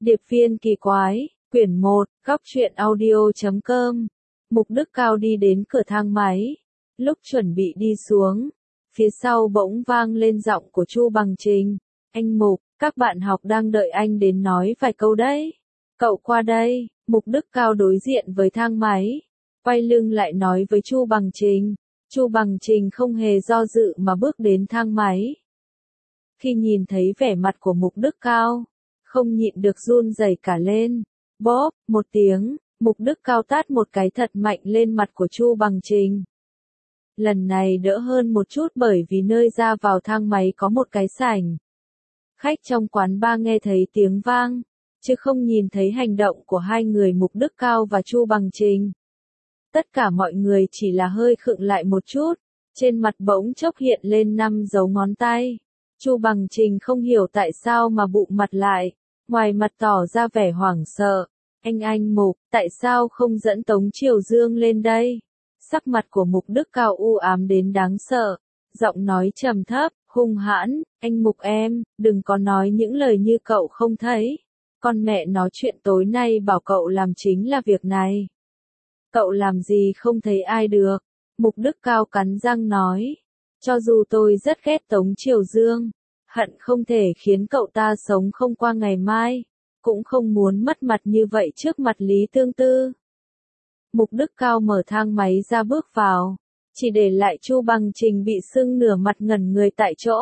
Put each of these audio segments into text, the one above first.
Điệp viên kỳ quái, quyển 1, góc truyện audio.com. Mục Đức Cao đi đến cửa thang máy. Lúc chuẩn bị đi xuống, phía sau bỗng vang lên giọng của Chu Bằng Trình. Anh Mục, các bạn học đang đợi anh đến nói vài câu đấy. Cậu qua đây. Mục Đức Cao đối diện với thang máy, quay lưng lại nói với Chu Bằng Trình. Chu Bằng Trình không hề do dự mà bước đến thang máy. Khi nhìn thấy vẻ mặt của Mục Đức Cao, không nhịn được run rẩy cả lên. Bóp, một tiếng, Mục Đức Cao tát một cái thật mạnh lên mặt của Chu Bằng Trình. Lần này đỡ hơn một chút bởi vì nơi ra vào thang máy có một cái sảnh. Khách trong quán bar nghe thấy tiếng vang, chứ không nhìn thấy hành động của hai người Mục Đức Cao và Chu Bằng Trình. Tất cả mọi người chỉ là hơi khựng lại một chút, trên mặt bỗng chốc hiện lên 5 dấu ngón tay. Chu Bằng Trình không hiểu tại sao mà bụng mặt lại, ngoài mặt tỏ ra vẻ hoảng sợ. Anh Mục, tại sao không dẫn Tống Triều Dương lên đây? Sắc mặt của Mục Đức Cao u ám đến đáng sợ, giọng nói trầm thấp, hung hãn, anh Mục em, đừng có nói những lời như cậu không thấy. Con mẹ nó chuyện tối nay bảo cậu làm chính là việc này. Cậu làm gì không thấy ai được? Mục Đức Cao cắn răng nói. Cho dù tôi rất ghét Tống Triều Dương, hận không thể khiến cậu ta sống không qua ngày mai, cũng không muốn mất mặt như vậy trước mặt Lý Tương Tư. Mục Đức Cao mở thang máy ra bước vào, chỉ để lại Chu Bằng Trình bị sưng nửa mặt ngẩn người tại chỗ.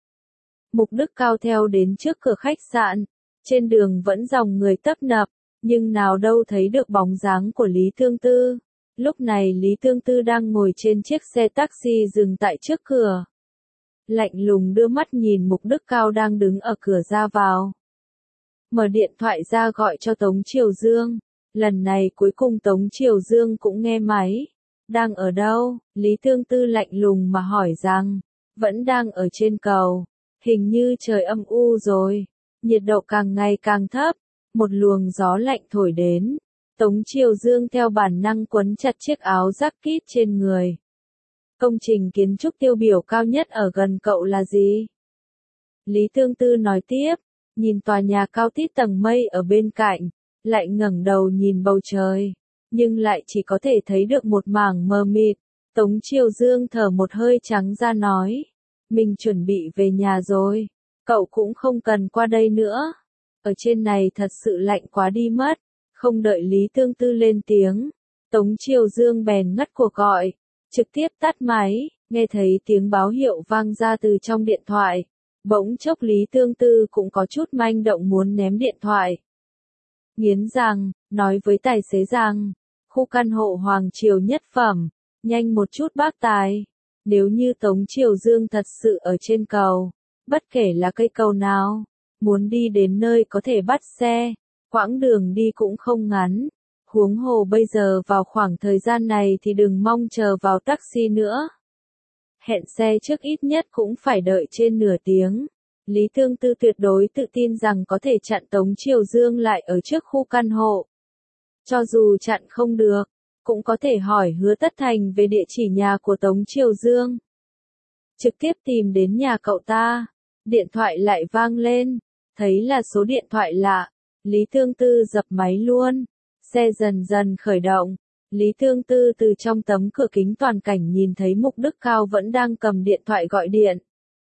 Mục Đức Cao theo đến trước cửa khách sạn, trên đường vẫn dòng người tấp nập, nhưng nào đâu thấy được bóng dáng của Lý Tương Tư. Lúc này Lý Tương Tư đang ngồi trên chiếc xe taxi dừng tại trước cửa. Lạnh lùng đưa mắt nhìn Mục Đức Cao đang đứng ở cửa ra vào. Mở điện thoại ra gọi cho Tống Triều Dương. Lần này cuối cùng Tống Triều Dương cũng nghe máy. Đang ở đâu? Lý Tương Tư lạnh lùng mà hỏi rằng. Vẫn đang ở trên cầu. Hình như trời âm u rồi. Nhiệt độ càng ngày càng thấp. Một luồng gió lạnh thổi đến. Tống Triều Dương theo bản năng quấn chặt chiếc áo jacket trên người. Công trình kiến trúc tiêu biểu cao nhất ở gần cậu là gì? Lý Tương Tư nói tiếp, nhìn tòa nhà cao tít tầng mây ở bên cạnh, lại ngẩng đầu nhìn bầu trời, nhưng lại chỉ có thể thấy được một mảng mờ mịt. Tống Triều Dương thở một hơi trắng ra nói, mình chuẩn bị về nhà rồi, cậu cũng không cần qua đây nữa. Ở trên này thật sự lạnh quá đi mất. Không đợi Lý Tương Tư lên tiếng, Tống Triều Dương bèn ngắt cuộc gọi, trực tiếp tắt máy. Nghe thấy tiếng báo hiệu vang ra từ trong điện thoại, bỗng chốc Lý Tương Tư cũng có chút manh động muốn ném điện thoại. Nghiến răng, nói với tài xế rằng, khu căn hộ Hoàng Triều nhất phẩm, nhanh một chút bác tài. Nếu như Tống Triều Dương thật sự ở trên cầu, bất kể là cây cầu nào, muốn đi đến nơi có thể bắt xe. Quãng đường đi cũng không ngắn, huống hồ bây giờ vào khoảng thời gian này thì đừng mong chờ vào taxi nữa. Hẹn xe trước ít nhất cũng phải đợi trên nửa tiếng. Lý Tương Tư tuyệt đối tự tin rằng có thể chặn Tống Triều Dương lại ở trước khu căn hộ. Cho dù chặn không được, cũng có thể hỏi Hứa Tất Thành về địa chỉ nhà của Tống Triều Dương. Trực tiếp tìm đến nhà cậu ta, điện thoại lại vang lên, thấy là số điện thoại lạ. Lý Tương Tư dập máy luôn, xe dần dần khởi động, Lý Tương Tư từ trong tấm cửa kính toàn cảnh nhìn thấy Mục Đức Cao vẫn đang cầm điện thoại gọi điện.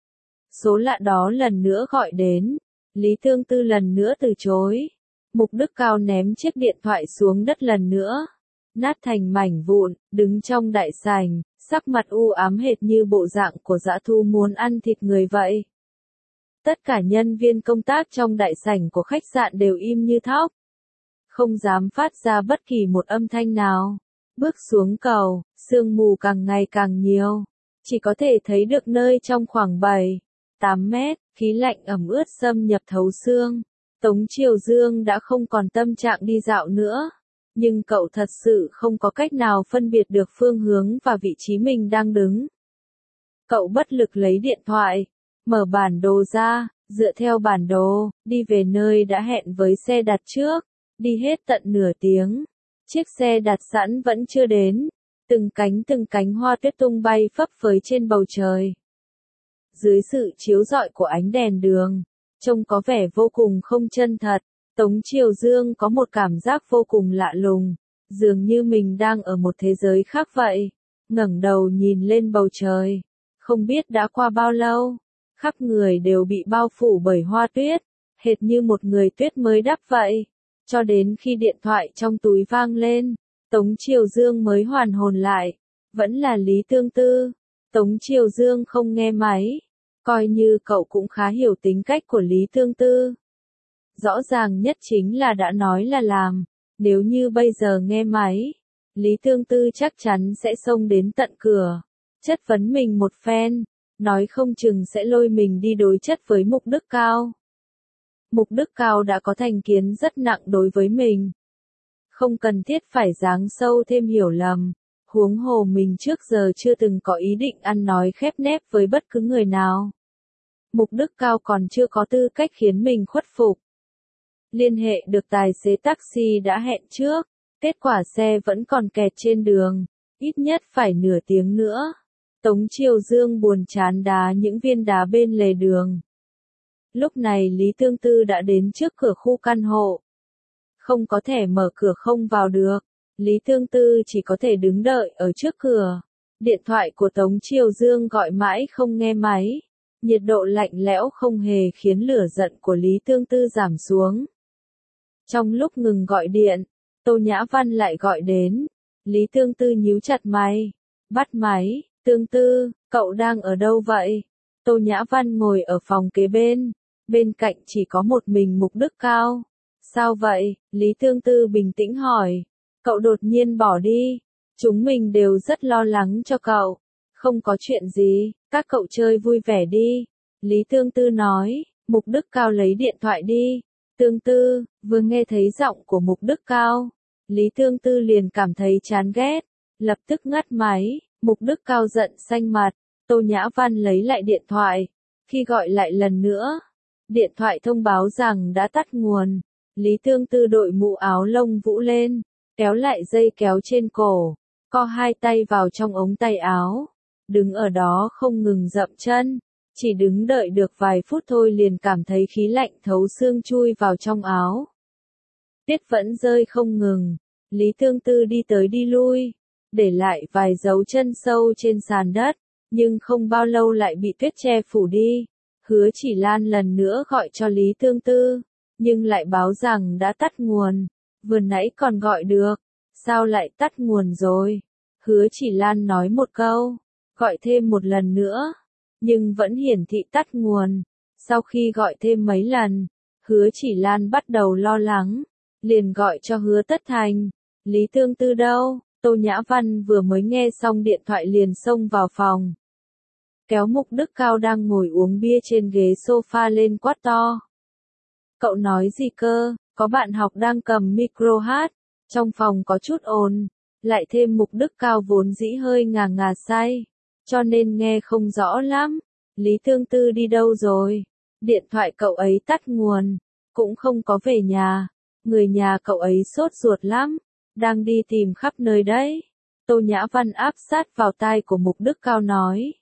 Số lạ đó lần nữa gọi đến, Lý Tương Tư lần nữa từ chối. Mục Đức Cao ném chiếc điện thoại xuống đất lần nữa, nát thành mảnh vụn, đứng trong đại sảnh, sắc mặt u ám hệt như bộ dạng của dã thú muốn ăn thịt người vậy. Tất cả nhân viên công tác trong đại sảnh của khách sạn đều im như thóc. Không dám phát ra bất kỳ một âm thanh nào. Bước xuống cầu, sương mù càng ngày càng nhiều. Chỉ có thể thấy được nơi trong khoảng 7-8 mét, khí lạnh ẩm ướt xâm nhập thấu xương. Tống Triều Dương đã không còn tâm trạng đi dạo nữa. Nhưng cậu thật sự không có cách nào phân biệt được phương hướng và vị trí mình đang đứng. Cậu bất lực lấy điện thoại. Mở bản đồ ra, dựa theo bản đồ, đi về nơi đã hẹn với xe đặt trước, đi hết tận nửa tiếng. Chiếc xe đặt sẵn vẫn chưa đến, từng cánh hoa tuyết tung bay phấp phới trên bầu trời. Dưới sự chiếu rọi của ánh đèn đường, trông có vẻ vô cùng không chân thật. Tống Triều Dương có một cảm giác vô cùng lạ lùng, dường như mình đang ở một thế giới khác vậy. Ngẩng đầu nhìn lên bầu trời, không biết đã qua bao lâu, khắp người đều bị bao phủ bởi hoa tuyết, hệt như một người tuyết mới đắp vậy. Cho đến khi điện thoại trong túi vang lên, Tống Triều Dương mới hoàn hồn lại, vẫn là Lý Tương Tư. Tống Triều Dương không nghe máy, coi như cậu cũng khá hiểu tính cách của Lý Tương Tư. Rõ ràng nhất chính là đã nói là làm, nếu như bây giờ nghe máy, Lý Tương Tư chắc chắn sẽ xông đến tận cửa, chất vấn mình một phen, nói không chừng sẽ lôi mình đi đối chất với Mục Đức Cao. Mục Đức Cao đã có thành kiến rất nặng đối với mình. Không cần thiết phải giáng sâu thêm hiểu lầm, huống hồ mình trước giờ chưa từng có ý định ăn nói khép nép với bất cứ người nào. Mục Đức Cao còn chưa có tư cách khiến mình khuất phục. Liên hệ được tài xế taxi đã hẹn trước, kết quả xe vẫn còn kẹt trên đường, ít nhất phải nửa tiếng nữa. Tống Triều Dương buồn chán đá những viên đá bên lề đường. Lúc này Lý Tương Tư đã đến trước cửa khu căn hộ. Không có thẻ mở cửa không vào được, Lý Tương Tư chỉ có thể đứng đợi ở trước cửa. Điện thoại của Tống Triều Dương gọi mãi không nghe máy. Nhiệt độ lạnh lẽo không hề khiến lửa giận của Lý Tương Tư giảm xuống. Trong lúc ngừng gọi điện, Tô Nhã Văn lại gọi đến. Lý Tương Tư nhíu chặt mày, bắt máy. Tương Tư, cậu đang ở đâu vậy? Tô Nhã Văn ngồi ở phòng kế bên cạnh chỉ có một mình Mục Đức Cao. Sao vậy? Lý Tương Tư bình tĩnh hỏi. Cậu đột nhiên bỏ đi. Chúng mình đều rất lo lắng cho cậu. Không có chuyện gì, các cậu chơi vui vẻ đi. Lý Tương Tư nói. Mục Đức Cao lấy điện thoại đi. Tương Tư, vừa nghe thấy giọng của Mục Đức Cao, Lý Tương Tư liền cảm thấy chán ghét, lập tức ngắt máy. Mục Đức Cao giận xanh mặt. Tô Nhã Văn lấy lại điện thoại. Khi gọi lại lần nữa, điện thoại thông báo rằng đã tắt nguồn. Lý Tương Tư đội mũ áo lông vũ lên, kéo lại dây kéo trên cổ, co hai tay vào trong ống tay áo, đứng ở đó không ngừng dậm chân. Chỉ đứng đợi được vài phút thôi liền cảm thấy khí lạnh thấu xương chui vào trong áo. Tuyết vẫn rơi không ngừng, Lý Tương Tư đi tới đi lui, để lại vài dấu chân sâu trên sàn đất, nhưng không bao lâu lại bị tuyết che phủ đi. Hứa Chỉ Lan lần nữa gọi cho Lý Tương Tư, nhưng lại báo rằng đã tắt nguồn. Vừa nãy còn gọi được, sao lại tắt nguồn rồi? Hứa Chỉ Lan nói một câu, gọi thêm một lần nữa, nhưng vẫn hiển thị tắt nguồn. Sau khi gọi thêm mấy lần, Hứa Chỉ Lan bắt đầu lo lắng, liền gọi cho Hứa Tất Thành. Lý Tương Tư đâu? Tô Nhã Văn vừa mới nghe xong điện thoại liền xông vào phòng, kéo Mục Đức Cao đang ngồi uống bia trên ghế sofa lên quát to. Cậu nói gì cơ? Có bạn học đang cầm micro hát, trong phòng có chút ồn, lại thêm Mục Đức Cao vốn dĩ hơi ngà ngà say, cho nên nghe không rõ lắm. Lý Tương Tư đi đâu rồi? Điện thoại cậu ấy tắt nguồn, cũng không có về nhà, người nhà cậu ấy sốt ruột lắm, đang đi tìm khắp nơi đấy. Tô Nhã Văn áp sát vào tai của Mục Đức Cao nói.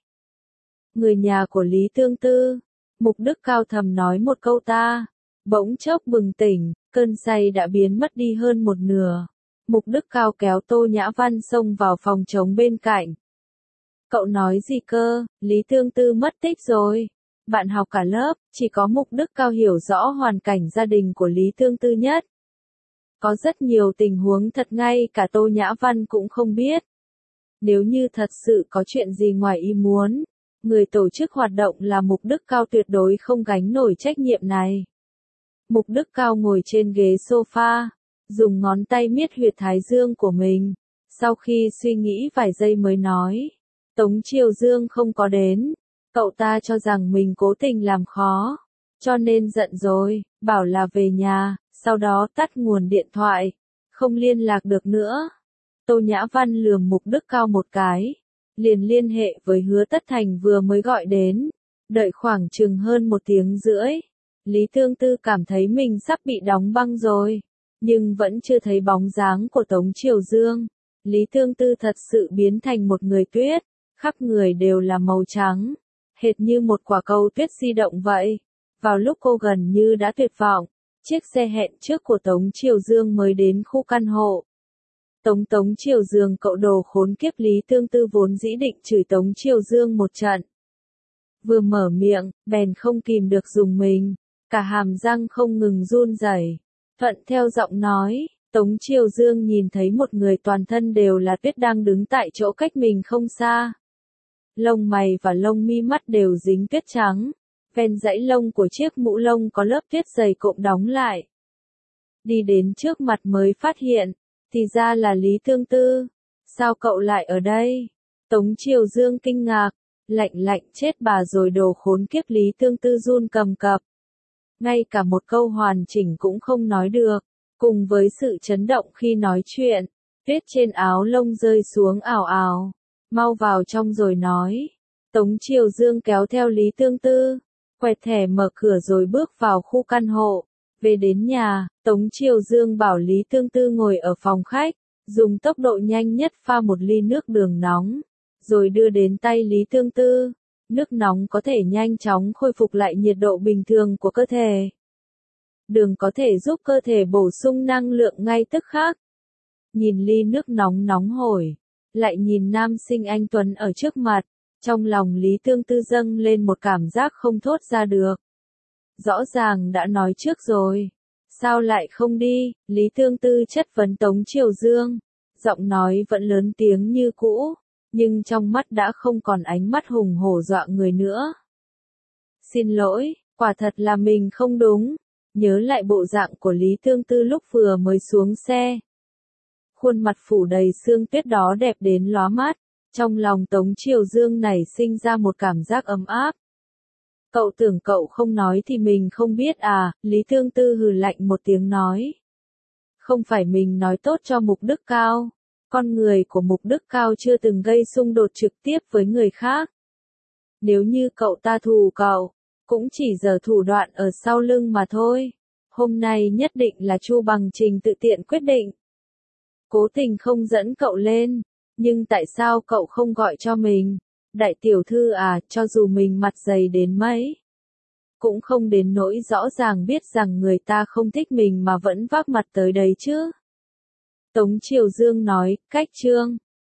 Người nhà của Lý Tương Tư. Mục Đức Cao thầm nói một câu ta, bỗng chốc bừng tỉnh, cơn say đã biến mất đi hơn một nửa. Mục Đức Cao kéo Tô Nhã Văn xông vào phòng trống bên cạnh. Cậu nói gì cơ? Lý Tương Tư mất tích rồi. Bạn học cả lớp, chỉ có Mục Đức Cao hiểu rõ hoàn cảnh gia đình của Lý Tương Tư nhất. Có rất nhiều tình huống thật ngay cả Tô Nhã Văn cũng không biết. Nếu như thật sự có chuyện gì ngoài ý muốn, người tổ chức hoạt động là Mục Đức Cao tuyệt đối không gánh nổi trách nhiệm này. Mục Đức Cao ngồi trên ghế sofa, dùng ngón tay miết huyệt thái dương của mình. Sau khi suy nghĩ vài giây mới nói, Tống Triều Dương không có đến. Cậu ta cho rằng mình cố tình làm khó, cho nên giận rồi, bảo là về nhà, sau đó tắt nguồn điện thoại, không liên lạc được nữa. Tô Nhã Văn lườm Mục Đức Cao một cái, liền liên hệ với Hứa Tất Thành vừa mới gọi đến, đợi khoảng chừng hơn 1 tiếng rưỡi. Lý Tương Tư cảm thấy mình sắp bị đóng băng rồi, nhưng vẫn chưa thấy bóng dáng của Tống Triều Dương. Lý Tương Tư thật sự biến thành một người tuyết, khắp người đều là màu trắng, hệt như một quả cầu tuyết di động vậy. Vào lúc cô gần như đã tuyệt vọng, chiếc xe hẹn trước của Tống Triều Dương mới đến khu căn hộ. Tống Triều Dương, cậu đồ khốn kiếp. Lý Tương Tư vốn dĩ định chửi Tống Triều Dương một trận. Vừa mở miệng, bèn không kìm được dùng mình, cả hàm răng không ngừng run rẩy. Thuận theo giọng nói, Tống Triều Dương nhìn thấy một người toàn thân đều là tuyết đang đứng tại chỗ cách mình không xa. Lông mày và lông mi mắt đều dính tuyết trắng, ven dãy lông của chiếc mũ lông có lớp tuyết dày cộm đóng lại. Đi đến trước mặt mới phát hiện, thì ra là Lý Tương Tư. Sao cậu lại ở đây? Tống Triều Dương kinh ngạc, lạnh chết bà rồi, đồ khốn kiếp. Lý Tương Tư run cầm cập, ngay cả một câu hoàn chỉnh cũng không nói được. Cùng với sự chấn động khi nói chuyện, tuyết trên áo lông rơi xuống ào ào. Mau vào trong rồi nói. Tống Triều Dương kéo theo Lý Tương Tư, quẹt thẻ mở cửa rồi bước vào khu căn hộ. Về đến nhà, Tống Triều Dương bảo Lý Tương Tư ngồi ở phòng khách, dùng tốc độ nhanh nhất pha một ly nước đường nóng, rồi đưa đến tay Lý Tương Tư. Nước nóng có thể nhanh chóng khôi phục lại nhiệt độ bình thường của cơ thể. Đường có thể giúp cơ thể bổ sung năng lượng ngay tức khắc. Nhìn ly nước nóng nóng hổi, lại nhìn nam sinh anh tuấn ở trước mặt, trong lòng Lý Tương Tư dâng lên một cảm giác không thốt ra được. Rõ ràng đã nói trước rồi, sao lại không đi? Lý Tương Tư chất vấn Tống Triều Dương, giọng nói vẫn lớn tiếng như cũ, nhưng trong mắt đã không còn ánh mắt hùng hổ dọa người nữa. Xin lỗi, quả thật là mình không đúng. Nhớ lại bộ dạng của Lý Tương Tư lúc vừa mới xuống xe. Khuôn mặt phủ đầy sương tuyết đó đẹp đến lóa mắt, trong lòng Tống Triều Dương nảy sinh ra một cảm giác ấm áp. Cậu tưởng cậu không nói thì mình không biết à? Lý Tương Tư hừ lạnh một tiếng nói. Không phải mình nói tốt cho Mục Đức Cao. Con người của Mục Đức Cao chưa từng gây xung đột trực tiếp với người khác. Nếu như cậu ta thù cậu, cũng chỉ giở thủ đoạn ở sau lưng mà thôi. Hôm nay nhất định là Chu Bằng Trình tự tiện quyết định. Cố tình không dẫn cậu lên, nhưng tại sao cậu không gọi cho mình? Đại tiểu thư à, cho dù mình mặt dày đến mấy, cũng không đến nỗi rõ ràng biết rằng người ta không thích mình mà vẫn vác mặt tới đấy chứ. Tống Triều Dương nói, cách chương.